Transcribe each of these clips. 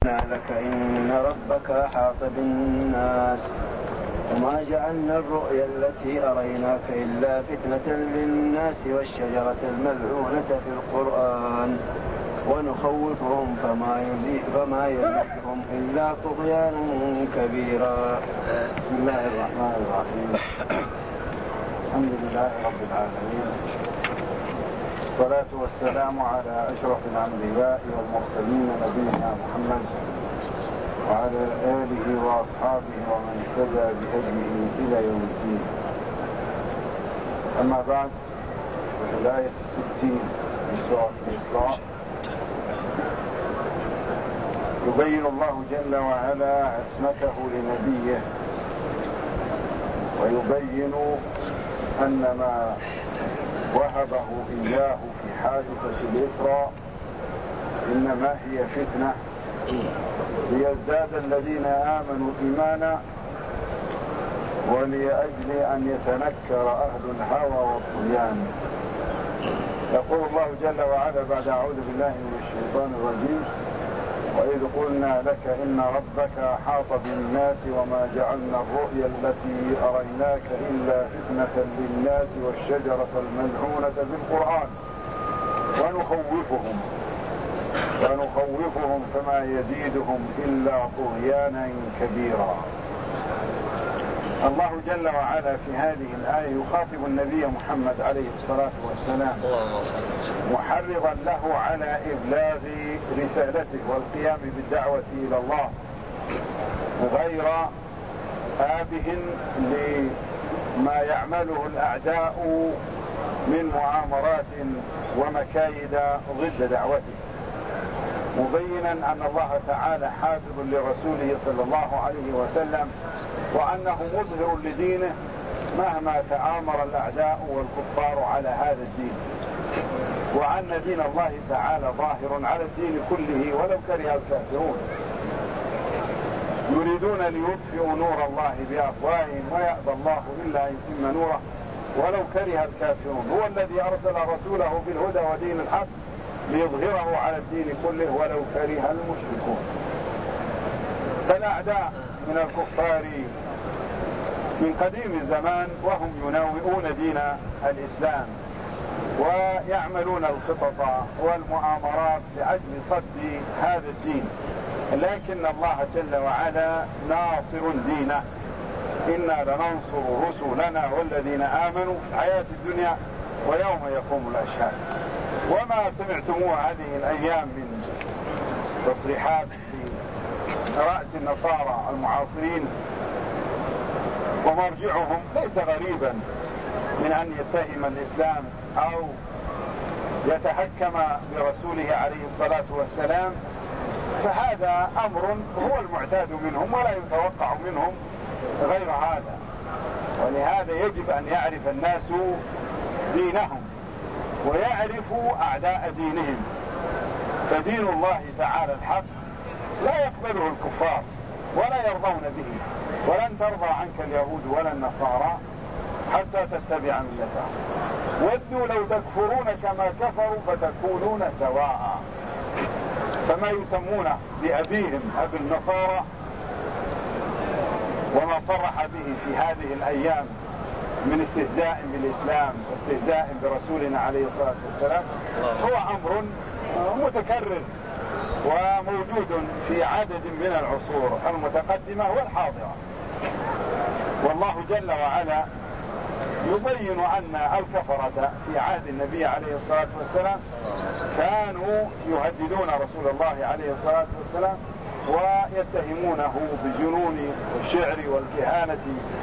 لك إن ربك أحاط بالناس وما جعلنا الرؤيا التي أريناك إلا فتنة للناس والشجرة الملعونة في القرآن ونخوفهم فما يزيدهم إلا طغيانا كبيرا. بسم الله الرحمن الرحيم. الحمد لله رب العالمين، والصلاة والسلام على أشرف الأنبياء والمرسلين نبينا محمد وعلى آله وأصحابه ومن اهتدى بهديه إلى يوم الدين. أما بعد، في الآية 60 من سورة الإسراء يبين الله جل وعلا عصمته لنبيه، ويبين أن ما وهبه إياه في حادثة الإسراء إنما هي فتنة ليزداد الذين آمنوا إيمانا ولأجل أن يتنكر أهل الهوى والطغيان. يقول الله جل وعلا بعد أعوذ بالله من الشيطان الرجيم: وإذ قلنا لك إن ربك أحاط بالناس وما جعلنا الرؤيا التي أريناك إلا فتنة للناس والشجرة الملعونة في القرآن ونخوفهم فما يزيدهم إلا طغيانا كبيرا. الله جل وعلا في هذه الآية يخاطب النبي محمد عليه الصلاة والسلام محرضا له على إبلاغ رسالته والقيام بالدعوة إلى الله غير آبه لما يعمله الأعداء من مؤامرات ومكايد ضد دعوته، مبينا أن الله تعالى حافظ لرسوله صلى الله عليه وسلم وأنه مظهر لدينه مهما تآمر الأعداء والكفار على هذا الدين، وأن دين الله تعالى ظاهر على الدين كله ولو كره الكافرون. يريدون ليطفئوا نور الله بأفواههم ويأبى الله إلا أن يتم نوره ولو كره الكافرون. هو الذي أرسل رسوله بالهدى ودين الحق ليظهره على الدين كله ولو كره المشركون. فالأعداء من الكفار من قديم الزمان وهم يناوئون دين الإسلام ويعملون الخطط والمؤامرات لأجل صد هذا الدين، لكن الله جل وعلا ناصر دينه: إنا لننصر رسلنا والذين آمنوا في الحياة الدنيا ويوم يقوم الأشهاد. وما سمعتموه هذه الأيام من تصريحات في رأس النصارى المعاصرين ومرجعهم ليس غريبا من أن يتهم الإسلام أو يتحكم برسوله عليه الصلاة والسلام، فهذا أمر هو المعتاد منهم ولا يتوقع منهم غير هذا. ولهذا يجب أن يعرف الناس دينهم ويعرفوا أعداء دينهم، فدين الله تعالى الحق لا يقبله الكفار ولا يرضون به، ولن ترضى عنك اليهود ولا النصارى حتى تتبع ملتهم. ودوا لو تكفرون كما كفروا فتكونون سواء. فما يسمون بأبيهم أبي النصارى وما صرح به في هذه الأيام من استهزاء بالإسلام واستهزاء برسولنا عليه الصلاة والسلام هو أمر متكرر وموجود في عدد من العصور المتقدمة والحاضرة. والله جل وعلا يبين أن الكفرة في عهد النبي عليه الصلاة والسلام كانوا يهددون رسول الله عليه الصلاة والسلام ويتهمونه بالجنون والشعر والكهانة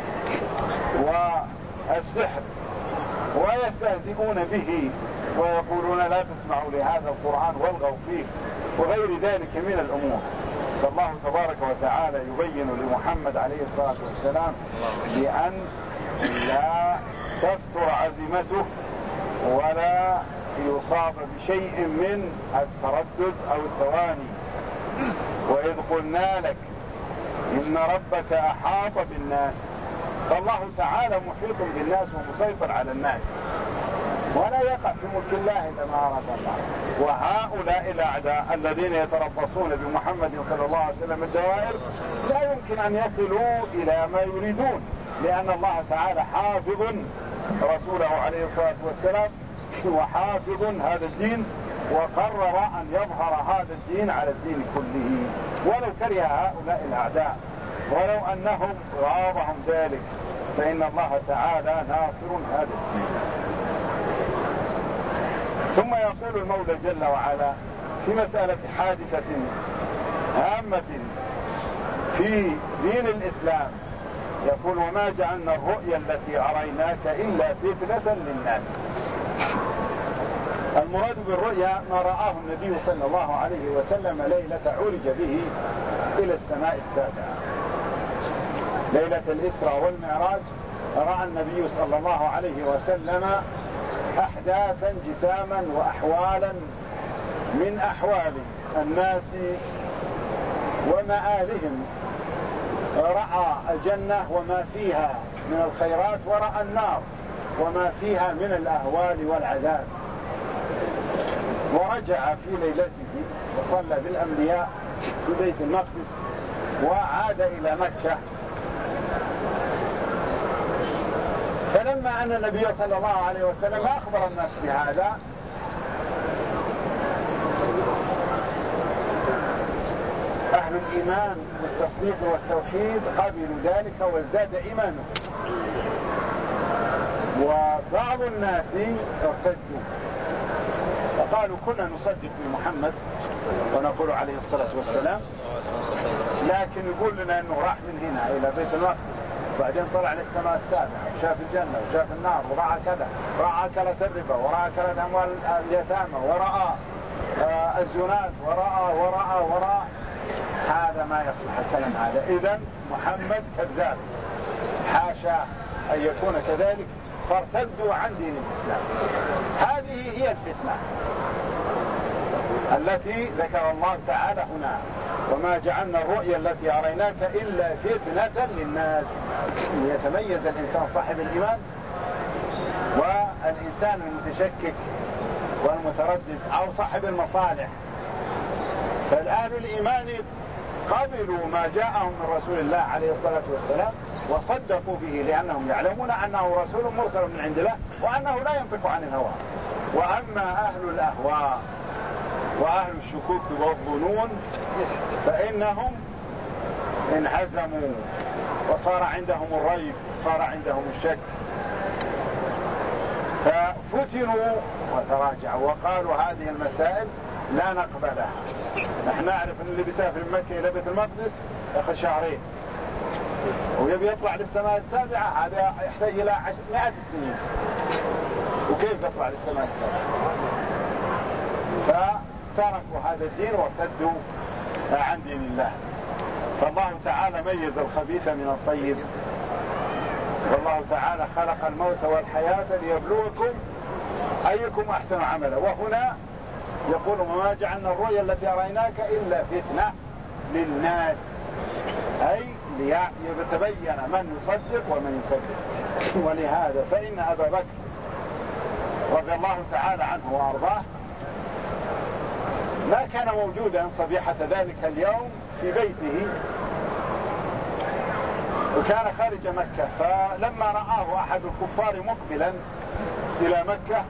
والسحر ويستهزئون به ويقولون لا تسمعوا لهذا القرآن والغوا فيه وغير ذلك من الأمور. فالله تبارك وتعالى يبين لمحمد عليه الصلاة والسلام بأن لا تفتر عزيمته ولا يصاب بشيء من التردد أو التواني. وإذ قلنا لك إن ربك أحاط بالناس، فالله تعالى محيط بالناس ومسيطر على الناس، ولا يقع في ملك الله إلا ما أراد الله. وهؤلاء الأعداء الذين يتربصون بمحمد صلى الله عليه وسلم الدوائر لا يمكن أن يصلوا إلى ما يريدون، لأن الله تعالى حافظ رسوله عليه الصلاة والسلام وحافظ هذا الدين، وقرر أن يظهر هذا الدين على الدين كله ولو كره هؤلاء الأعداء، ولو أنهم غاضهم ذلك، فإن الله تعالى ناصر هذا الدين. ثم يقول المولى جل وعلا في مسألة حادثة هامة في دين الإسلام، يقول: وما جعلنا الرؤيا التي أريناك إلا فتنة للناس. المراد بالرؤيا ما رآه النبي صلى الله عليه وسلم ليلة عرج به إلى السماء السابعة، ليلة الإسراء والمعراج. رأى النبي صلى الله عليه وسلم أحداثا جساما وأحوالا من أحوال الناس ومآلهم. رأى الجنة وما فيها من الخيرات، ورأى النار وما فيها من الأهوال والعذاب. ورجع في ليلته وصلى بالأنبياء في بيت المقدس، وعاد إلى مكة. فلما أن النبي صلى الله عليه وسلم أخبر الناس بهذا، أهل الإيمان والتصديق والتوحيد قبلوا ذلك وازداد إيمانهم. وبعض الناس ارتدوا وقالوا: كنا نصدق بمحمد ونقول عليه الصلاة والسلام، لكن يقول لنا أنه راح من هنا إلى بيت المقدس، وبعدين طلع للسماء السابعة وشاف الجنة وشاف النار ورأى كذا، رأى أكلة الربا، ورأى أكلة أموال اليتامى، ورأى الزنات، ورأى. هذا ما يصلح الكلام هذا. إذن محمد كذاب، حاشا أن يكون كذلك، فارتدوا عن دين الإسلام. هذه هي الفتنة التي ذكر الله تعالى هنا: وما جعلنا الرؤيا التي أريناك إلا فتنة للناس، ليتميز الإنسان صاحب الإيمان والإنسان المتشكك والمتردد أو صاحب المصالح. فالآل الإيمان قبلوا ما جاءهم من رسول الله عليه الصلاة والسلام وصدقوا به، لأنهم يعلمون أنه رسول مرسل من عند الله وأنه لا ينطق عن الهوى. وأما أهل الأهواء وأهل الشكوك والظنون فإنهم انهزموا، وصار عندهم الريب، صار عندهم الشك، ففتنوا وتراجعوا وقالوا: هذه المسائل لا نقبلها. نحن نعرف أن اللي بيسافر من مكة إلى بيت المقدس يأخذ شهرين، ويبي يطلع للسماء السابعة هذا يحتاج إلى 100 سنين، وكيف يطلع للسماء السابعة؟ فتركوا هذا الدين وارتدوا عن دين الله. فالله تعالى ميز الخبيث من الطيب، والله تعالى خلق الموت والحياة ليبلوكم أيكم أحسن عملا. وهنا يقول: وما جعلنا الرؤيا التي أريناك إلا فتنة للناس، أي ليتبين من يصدق ومن يكذب. ولهذا فإن أبا بكر رضي الله تعالى عنه وأرضاه ما كان موجودا صبيحة ذلك اليوم في بيته، وكان خارج مكة. فلما رآه أحد الكفار مقبلا إلى مكة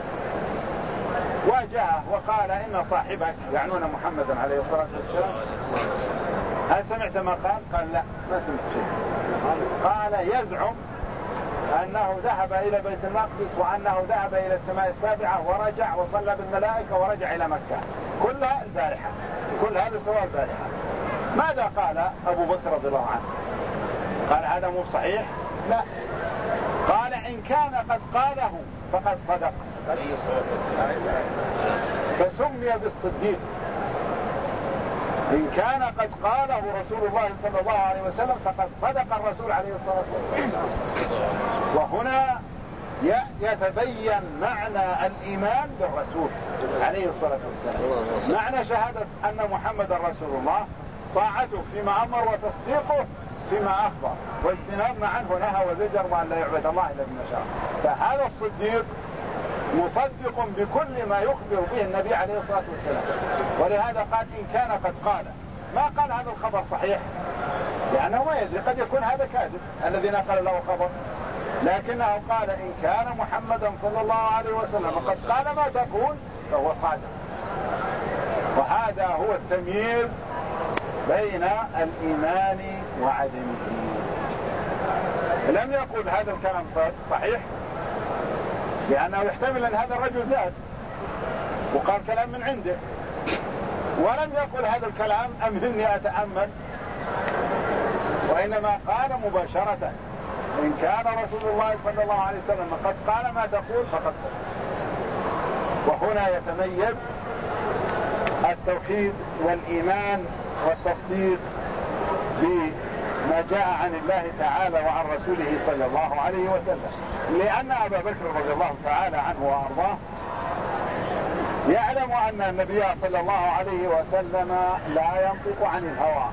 واجهه وقال: إن صاحبك، يعنون محمدا عليه الصلاة والسلام، هل سمعت ما قال؟ قال: لا، ما سمعت شيء. قال: يزعم أنه ذهب إلى بيت المقدس، وأنه ذهب إلى السماء السابعة ورجع وصلى بالملائكة ورجع إلى مكة، كلها البارحة، كل هذا سواء البارحة. ماذا قال أبو بكر رضي الله عنه؟ قال: هذا مو صحيح؟ لا. قال: إن كان قد قاله فقد صدق، فسمي بالصديق. إن كان قد قاله رسول الله صلى الله عليه وسلم فقد صدق الرسول عليه الصلاة والسلام. وهنا يتبين معنى الإيمان بالرسول عليه الصلاة والسلام، معنى شهادة أن محمد رسول الله، طاعته فيما أمر وتصديقه فيما أخبر، واجتناب ما عنه نهى وزجر، وأن لا يعبد الله إلا بما شاء. فهذا الصديق مصدق بكل ما يخبر به النبي عليه الصلاة والسلام. ولهذا قال إن كان قد قال، ما قال هذا الخبر صحيح لأنه ما يدري، قد يكون هذا كاذب الذي نقل له خبر، لكنه قال إن كان محمدا صلى الله عليه وسلم قد قال ما تقول فهو صادق. وهذا هو التمييز بين الإيمان وعدمه. لم يقل هذا الكلام صحيح لأنه يحتمل أن هذا الرجل زاد وقال كلام من عنده، ولم يقل هذا الكلام أمهلني أتأمل، وإنما قال مباشرة إن كان رسول الله صلى الله عليه وسلم قد قال ما تقول فقد صدق. وهنا يتميز التوحيد والإيمان والتصديق بما جاء عن الله تعالى وعن رسوله صلى الله عليه وسلم، لأن أبا بكر رضي الله تعالى عنه وأرضاه يعلم أن النبي صلى الله عليه وسلم لا ينطق عن الهوى،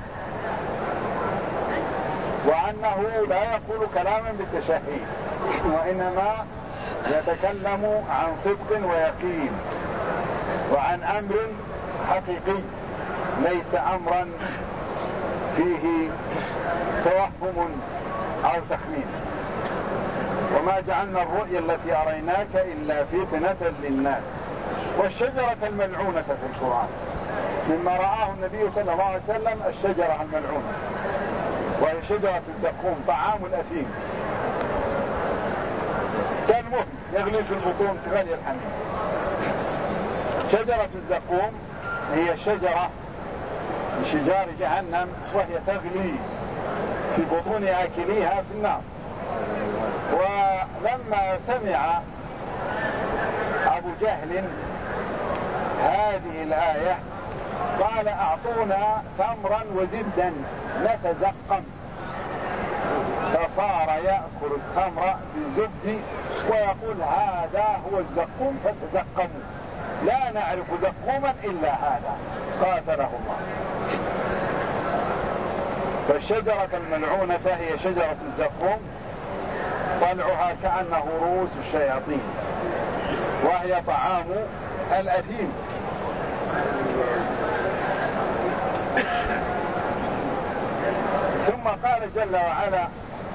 وأنه لا يقول كلاما بالتشهي، وإنما يتكلم عن صدق ويقين وعن أمر حقيقي، ليس أمرا فيه توهم أو تخمين. وما جعلنا الرؤيا التي أريناك إلا فتنة للناس والشجرة الملعونة في القرآن، مما رآه النبي صلى الله عليه وسلم الشجرة الملعونة، وهي شجرة الزقوم طعام الأثيم، كان مهم يغلي في البطون كغلي الحميم. شجرة الزقوم هي شجرة من شجار جهنم، وهي تغلي في بطون آكليها في النار. ولما سمع أبو جهل هذه الآية قال أعطونا تمرا وزبدا نتزقم، فصار يأكل التمر بالزبد ويقول هذا هو الزقوم فتزقموا، لا نعرف زقوما إلا هذا، قاتله الله. فالشجرة الملعونة هي شجرة الزقوم، طلعها كأنه رؤوس الشياطين، وهي طعام الأثيم. ثم قال جل وعلا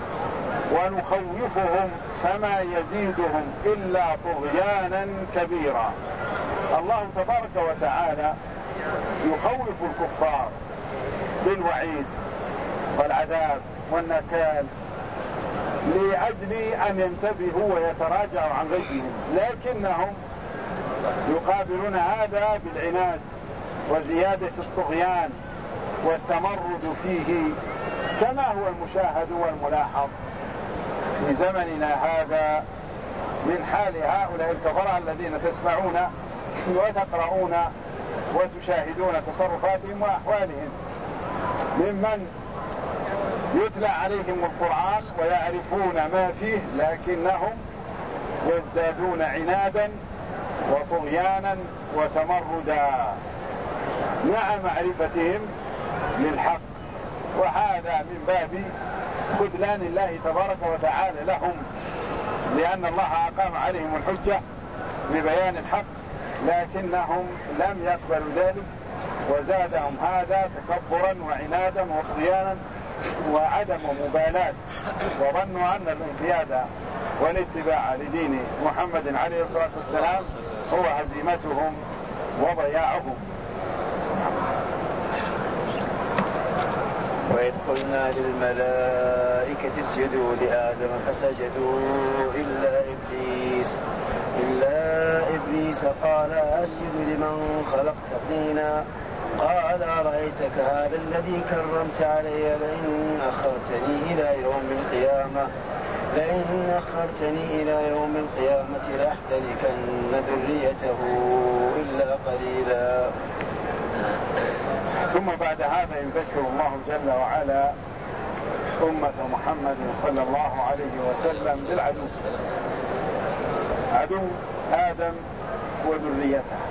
ونخوفهم فما يزيدهم إلا طغيانا كبيرا. الله تبارك وتعالى يخوف الكفار بالوعيد والعذاب والنكال لأجل أن ينتبهوا ويتراجعوا عن غيهم، لكنهم يقابلون هذا بالعناد وزيادة الطغيان والتمرد فيه، كما هو المشاهد والملاحظ في زمننا هذا من حال هؤلاء الكفرة الذين تسمعون وتقرؤون وتشاهدون تصرفاتهم وأحوالهم، ممن يتلى عليهم القرآن ويعرفون ما فيه لكنهم يزدادون عنادا وطغيانا وتمردا مع معرفتهم للحق. وهذا من باب خذلان الله تبارك وتعالى لهم، لأن الله أقام عليهم الحجة ببيان الحق، لكنهم لم يقبلوا ذلك، وزادهم هذا تكبرا وعنادا وطغيانا وعدم مبالاة، وظنوا أن الانقياد والاتباع لدين محمد عليه الصلاة والسلام هو هزيمتهم وضياعهم. وإذ قلنا للملائكة اسجدوا لآدم فسجدوا إلا إبليس قال أسجد لمن خلقت طينا قال أرأيتك هذا الذي كرمت علي لئن أخرتني إلى يوم القيامة لأحتركن ذريته إلا قليلا. ثم بعد هذا يذكر الله جل وعلا أمة محمد صلى الله عليه وسلم بالعدو، عدو آدم وذريته.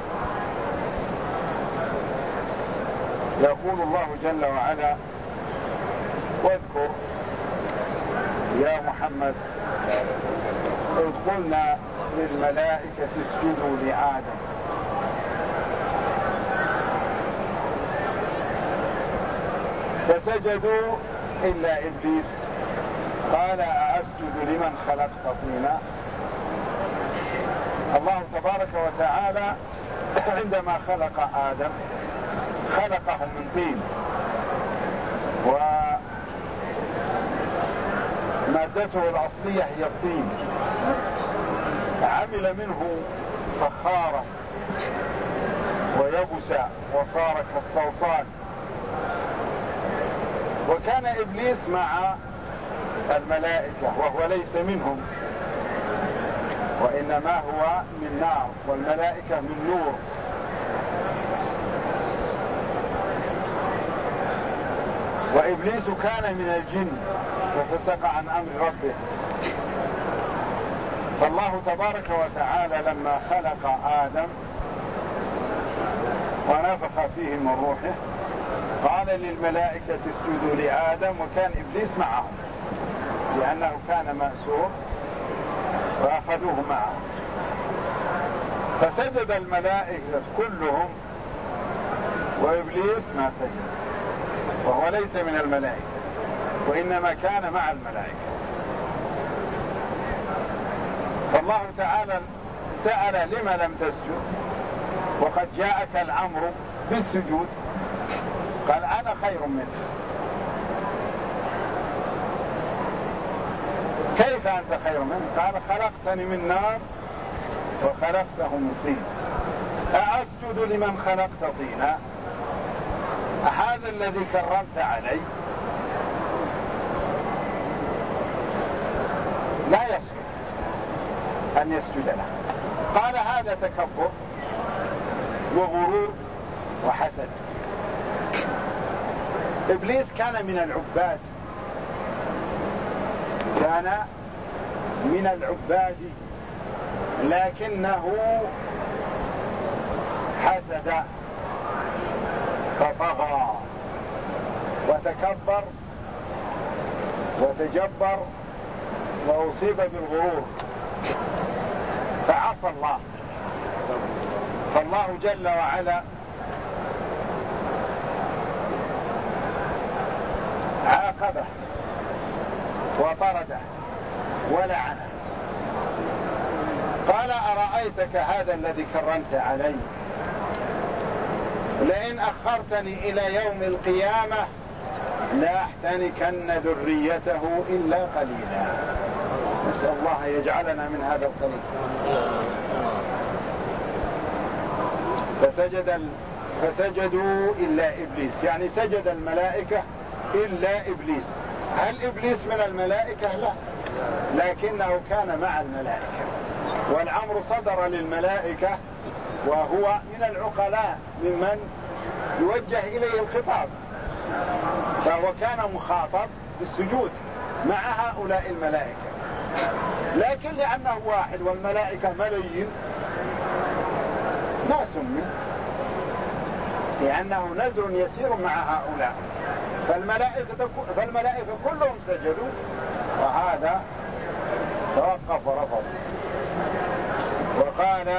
يقول الله جل وعلا واذكر يا محمد إذ قلنا للملائكة اسجدوا لآدم، فسجدوا إلا إبليس قال أأسجد لمن خلقت طينا. الله تبارك وتعالى عندما خلق آدم خلقه من طين، ومادته الأصلية هي الطين، عمل منه فخارا ويبسا وصار كالصلصال. وكان إبليس مع الملائكة وهو ليس منهم، وإنما هو من نار والملائكة من نور. وإبليس كان من الجن ففسق عن أمر ربه. فالله تبارك وتعالى لما خلق آدم ونفخ فيه من روحه قال للملائكة اسجدوا لآدم، وكان إبليس معهم لأنه كان مأسور فأخذوه معه. فسجد الملائكة كلهم وإبليس ما سجد، وهو ليس من الملائكة وإنما كان مع الملائكة. فالله تعالى سأل لما لم تسجد وقد جاءك الأمر بالسجود؟ قال أنا خير منه. كيف أنت خير منه؟ قال خلقتني من نار وخلقته من طين. أأسجد لمن خلقت طينا؟ هذا الذي كرمت علي لا يصلح أن يسجد له. قال هذا تكبر وغرور وحسد. إبليس كان من العباد، كان من العباد، لكنه حسد فطغى وتكبر وتجبر وأصيب بالغرور فعصى الله. فالله جل وعلا عاقبه وطرده ولعنه. قال أرأيتك هذا الذي كرمت علي لئن أخرتني إلى يوم القيامة لأحتنكن ذريته إلا قليلا. نسأل الله يجعلنا من هذا القليل. فسجدوا إلا إبليس، يعني سجد الملائكة إلا إبليس. هل إبليس من الملائكة؟ لا، لكنه كان مع الملائكة، والأمر صدر للملائكة وهو من العقلاء ممن يوجه إليه الخطاب، فهو كان مخاطب بالسجود مع هؤلاء الملائكة. لكن لأنه واحد والملائكة ملايين ما سمي، لأنه نزل يسير مع هؤلاء. فالملائكة كلهم سجدوا، وهذا توقف ورفض وقال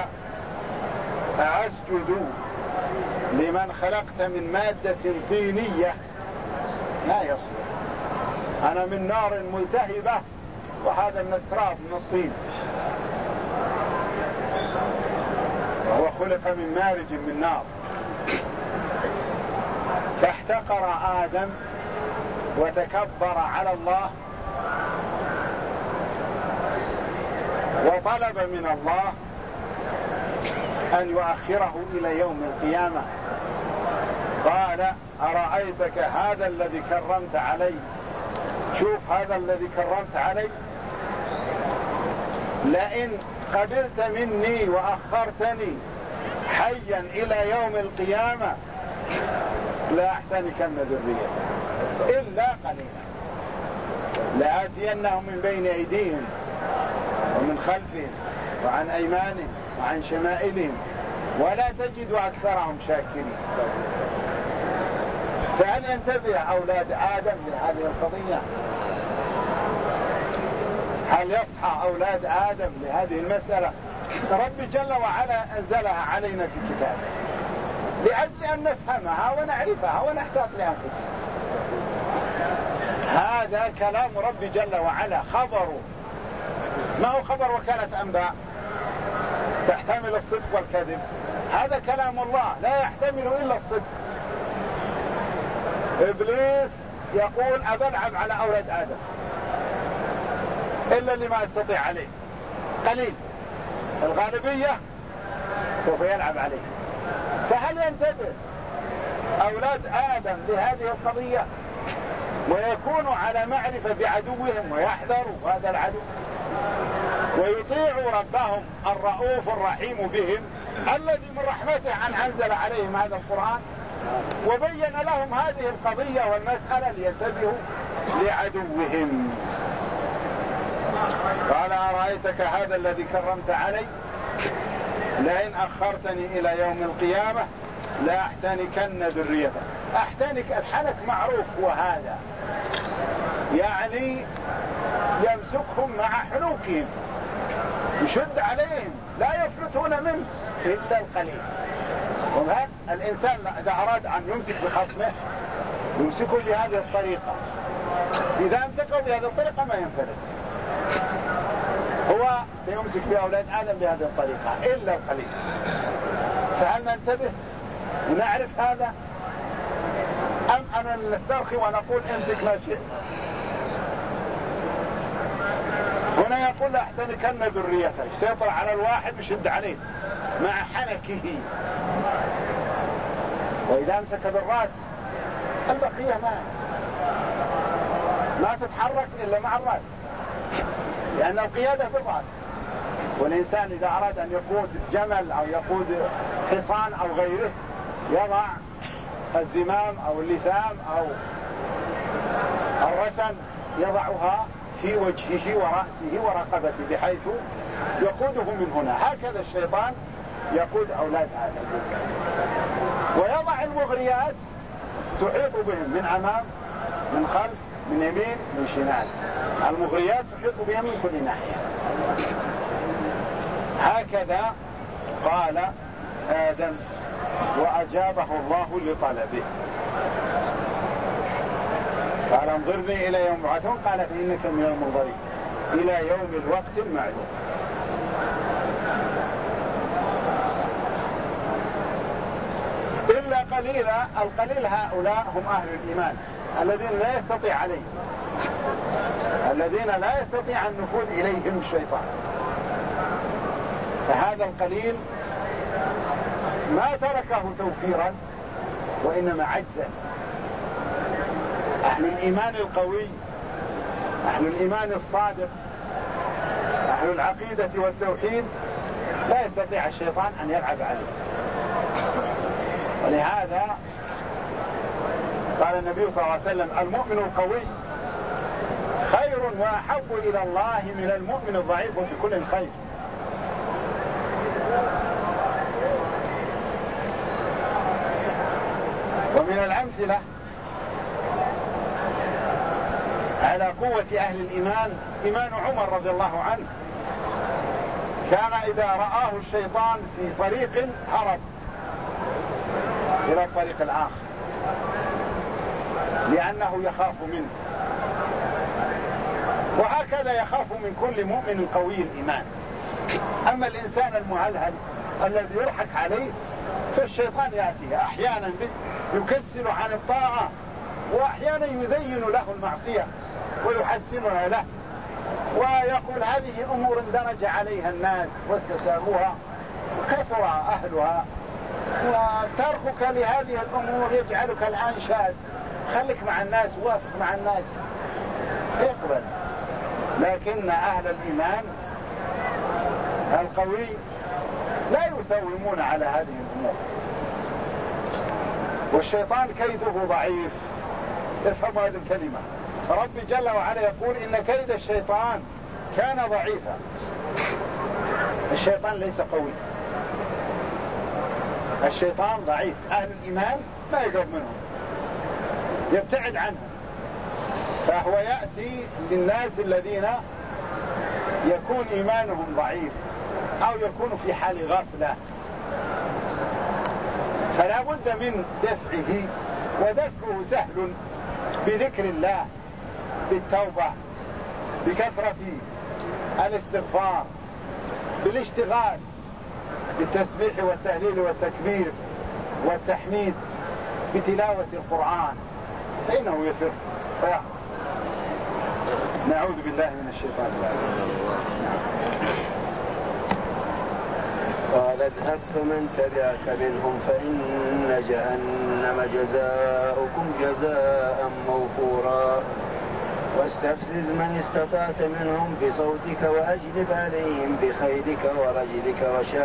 أسجد لمن خلقت من مادة طينية لا يصلح. أنا من نار ملتهبة وهذا من التراب من الطين، وهو خلق من مارج من نار. فاحتقر آدم وتكبر على الله وطلب من الله أن يؤخره إلى يوم القيامة. قال أرأيتك هذا الذي كرمت علي، شوف هذا الذي كرمت علي، لئن قبلت مني وأخرتني حيا إلى يوم القيامة لا أحتنكن ذريته إلا قليلا، لآتينهم من بين أيديهم ومن خلفهم وعن أيمانهم وعن شمائلهم ولا تجد أكثرهم شاكرين. فهل ينتبه أولاد آدم لهذه القضية؟ هل يصحى أولاد آدم لهذه المسألة؟ ربي جل وعلا أنزلها علينا في كتابه لأجل أن نفهمها ونعرفها ونحتاط لأنفسنا. هذا كلام ربي جل وعلا، خبره، ما هو خبر وكالة أنباء تحتمل الصدق والكذب. هذا كلام الله لا يحتمل إلا الصدق. إبليس يقول أبلعب على أولاد آدم إلا اللي ما استطيع عليه، قليل الغالبية سوف يلعب عليه. فهل ينتبه أولاد آدم لهذه القضية ويكونوا على معرفة بعدوهم ويحذروا هذا العدو ويطيعوا ربهم الرؤوف الرحيم بهم الذي من رحمته أن أنزل عليهم هذا القرآن وبين لهم هذه القضية والمسألة لينتبهوا لعدوهم؟ قال أرأيتك هذا الذي كرمت علي لئن أخرتني إلى يوم القيامة لأحتنكن ذريته. أحتنك، الحنك معروف، وهذا يعني يمسكهم مع حنوكهم، يشد عليهم لا يفلتون منه إلا القليل. وهذا الإنسان إذا أراد أن يمسك بخصمه يمسكه بهذه الطريقة، إذا أمسكه بهذه الطريقة ما ينفلت. هو سيمسك بأولاد آدم بهذه الطريقة إلا القليل. فهل ننتبه ونعرف هذا أم أنا نسترخي ونقول امسك ما شئت؟ هنا يقول لاحتنكن ذريته، يسيطر على الواحد ويشد عليه مع حنكه. وإذا امسك بالرأس البقية ما تتحرك إلا مع الرأس، لأن القيادة بالرأس. والإنسان إذا أراد أن يقود جمل أو يقود حصان أو غيره يضع الزمام أو اللثام أو الرسن يضعها في وجهه ورأسه ورقبته بحيث يقوده من هنا. هكذا الشيطان يقود أولاد آدم، ويضع المغريات تحيط بهم من أمام من خلف من يمين من شمال. المغريات تحيط بهم من كل ناحية. هكذا قال آدم وأجابه الله لطلبه. قال انظرني إلى يوم يبعثون، قال فإنك من المنظرين إلى يوم الوقت المعلوم. إلا قليلا، القليل هؤلاء هم أهل الإيمان الذين لا يستطيع عليهم، الذين لا يستطيع النفوذ إليهم الشيطان. فهذا القليل ما تركه توفيرا وإنما عجزا. أهل الإيمان القوي، أهل الإيمان الصادق، أهل العقيدة والتوحيد لا يستطيع الشيطان أن يلعب عليه. ولهذا قال النبي صلى الله عليه وسلم المؤمن القوي خير وأحب إلى الله من المؤمن الضعيف وفي كل خير. ومن الأمثلة على قوة أهل الإيمان إيمان عمر رضي الله عنه، كان إذا رآه الشيطان في طريق هرب إلى الطريق الآخر لأنه يخاف منه. وهكذا يخاف من كل مؤمن قوي الإيمان. أما الإنسان المهلهل الذي يضحك عليه فالشيطان يأتيه أحيانا يكسل عن الطاعة، وأحيانا يزين له المعصية ويحسنها له ويقول هذه أمور اندرج عليها الناس واستساغوها وكثر أهلها، وتركك لهذه الأمور يجعلك الآن شاذ، خليك مع الناس، وافق مع الناس، اقبل. لكن أهل الإيمان القوي لا يساومون على هذه الأمور. والشيطان كيده ضعيف. افهموا هذه الكلمة. ربي جل وعلا يقول إن كيد الشيطان كان ضعيفا. الشيطان ليس قوي، الشيطان ضعيف. أهل الإيمان ما يقرب منهم، يبتعد عنهم. فهو يأتي للناس الذين يكون إيمانهم ضعيف أو يكون في حال غفلة، فلا بد من دفعه، ودفعه سهل بذكر الله، بالتوبة، بكثرة الاستغفار، بالاشتغال بالتسبيح والتهليل والتكبير والتحميد، بتلاوة القرآن، فإنه يفر ويأخذ. نعوذ بالله من الشيطان الرجيم. قال اذهب فمن تبعك منهم فإن جهنم جزاؤكم جزاء موفورا واستفزز من استطعت منهم بصوتك وأجلب عليهم بخيلك ورجلك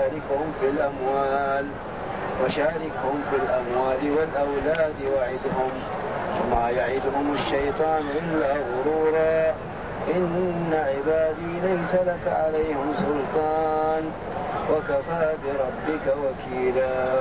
وشاركهم في الأموال والأولاد وعدهم وما يعدهم الشيطان إلا غرورا إن عبادي ليس لك عليهم سلطان وكفى بربك وكيلا.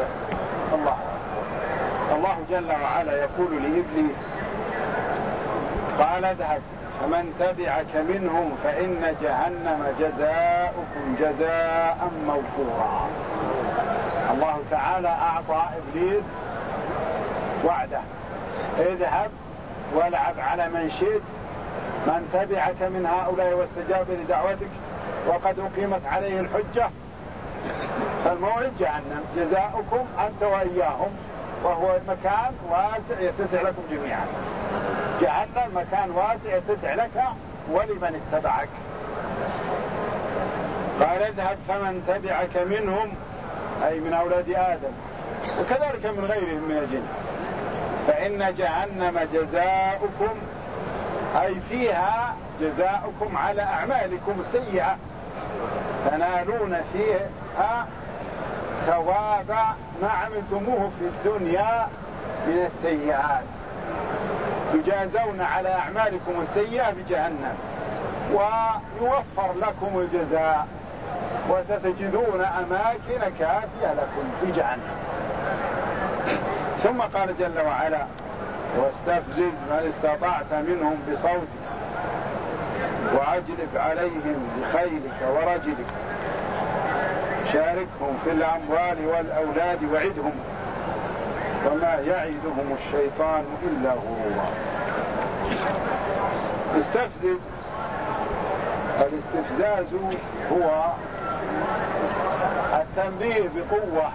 الله جل وعلا يقول لإبليس قال اذهب فمن تبعك منهم فإن جهنم جزاؤكم جزاء موفورا. الله تعالى أعطى إبليس وعده اذهب والعب على من شئت، من تبعك من هؤلاء واستجاب لدعوتك وقد أقيمت عليه الحجة فالموعد جهنم جزاؤكم أنت وإياهم، وهو مكان واسع يتسع لكم جميعا. جهنم مكان واسع يتسع لك ولمن اتبعك. قال اذهب فمن تبعك منهم أي من أولاد آدم وكذلك من غيرهم من الجن فإن جهنم جزاؤكم أي فيها جزاؤكم على أعمالكم السيئة، تنالون فيها ثواب ما عملتموه في الدنيا من السيئات، تجازون على أعمالكم السيئة بجهنم ويوفر لكم الجزاء وستجدون أماكن كافية لكم في جهنم. ثم قال جل وعلا واستفزز من استطعت منهم بصوتك وأجلب عليهم بخيلك ورجلك شاركهم في الأموال والأولاد وعدهم وما يعدهم الشيطان إلا غرورا. استفزز، الاستفزاز هو التنبيه بقوة،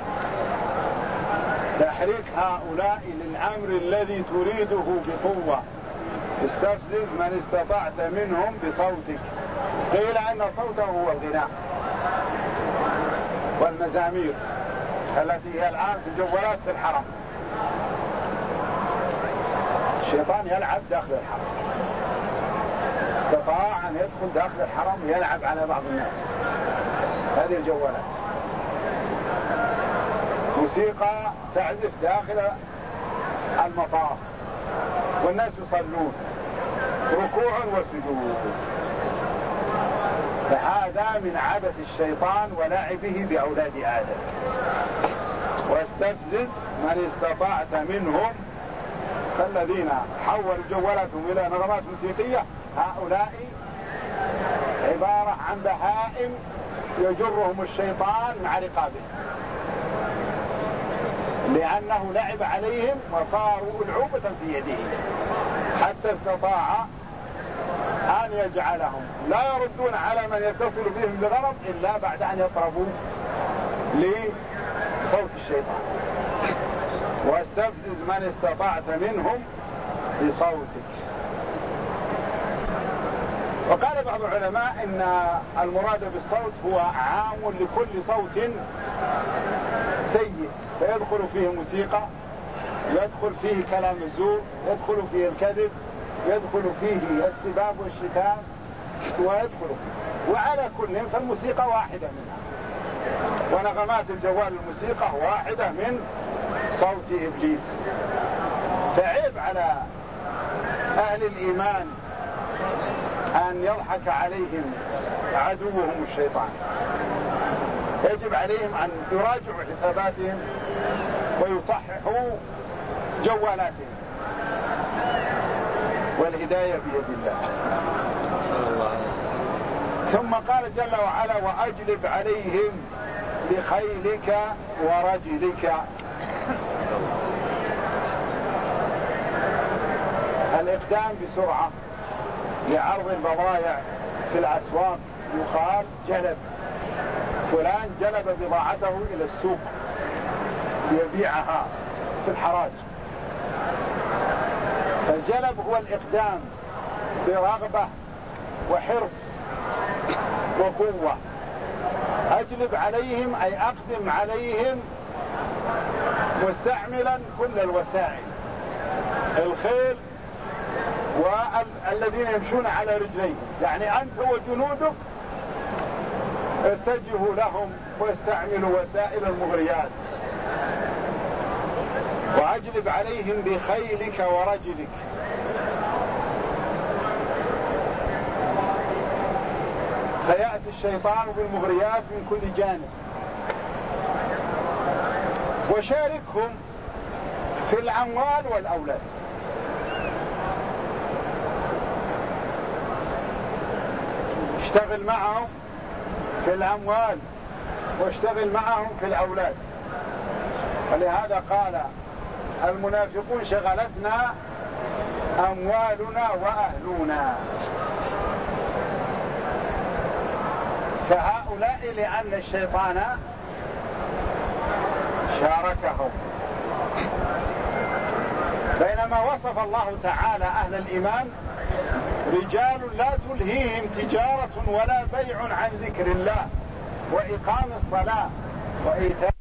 تحريك هؤلاء للأمر الذي تريده بقوة. استفزز من استطعت منهم بصوتك، قيل أن صوته هو الغناء والمزامير التي هي الآن في الجوالات في الحرم. الشيطان يلعب داخل الحرم، استطاع أن يدخل داخل الحرم ويلعب على بعض الناس. هذه الجوالات موسيقى تعزف داخل المطاف والناس يصلون ركوع وسجود، فهذا من عبث الشيطان ولعبه بأولاد آدم. واستفزز من استطعت منهم، فالذين حولوا جوالاتهم إلى نغمات موسيقية هؤلاء عبارة عن بهائم يجرهم الشيطان مع رقابه، لأنه لعب عليهم وصاروا ألعوبة في يده حتى استطاع أن يجعلهم لا يردون على من يتصل بهم بغرض إلا بعد أن يطربوا لصوت الشيطان. واستفزز من استطعت منهم بصوتك. وقال بعض العلماء إن المراد بالصوت هو عام لكل صوت سيء، فيدخل فيه موسيقى، يدخل فيه كلام الزور، يدخل فيه الكذب، يدخل فيه السباب والشتام، ويدخل وعلى كل فالموسيقى واحدة منها، ونغمات الجوال الموسيقى واحدة من صوت إبليس. فعيب على أهل الإيمان أن يضحك عليهم عدوهم الشيطان، يجب عليهم أن يراجعوا حساباتهم ويصححوا جوالاتهم، والهداية بيد الله. ثم قال جل وعلا وأجلب عليهم بخيلك ورجلك. الإقدام بسرعة لعرض البضائع في الأسواق يقال جلب، فلان جلب بضاعته إلى السوق ليبيعها في الحراج. فالجلب هو الإقدام برغبة وحرص وقوة. أجلب عليهم أي أقدم عليهم مستعملا كل الوسائل، الخيل والذين يمشون على رجليهم، يعني أنت وجنودك اتجهوا لهم واستعملوا وسائل المغريات. وأجلب عليهم بخيلك ورجلك. فيأتي الشيطان بالمغريات من كل جانب. وشاركهم في الأموال والأولاد. اشتغل معهم في الأموال واشتغل معهم في الأولاد. ولهذا قال المنافقون شغلتنا أموالنا وأهلنا. فهؤلاء لأن الشيطان شاركهم. بينما وصف الله تعالى أهل الإيمان رجال لا تلهيهم تجارة ولا بيع عن ذكر الله وإقام الصلاة وإيتاء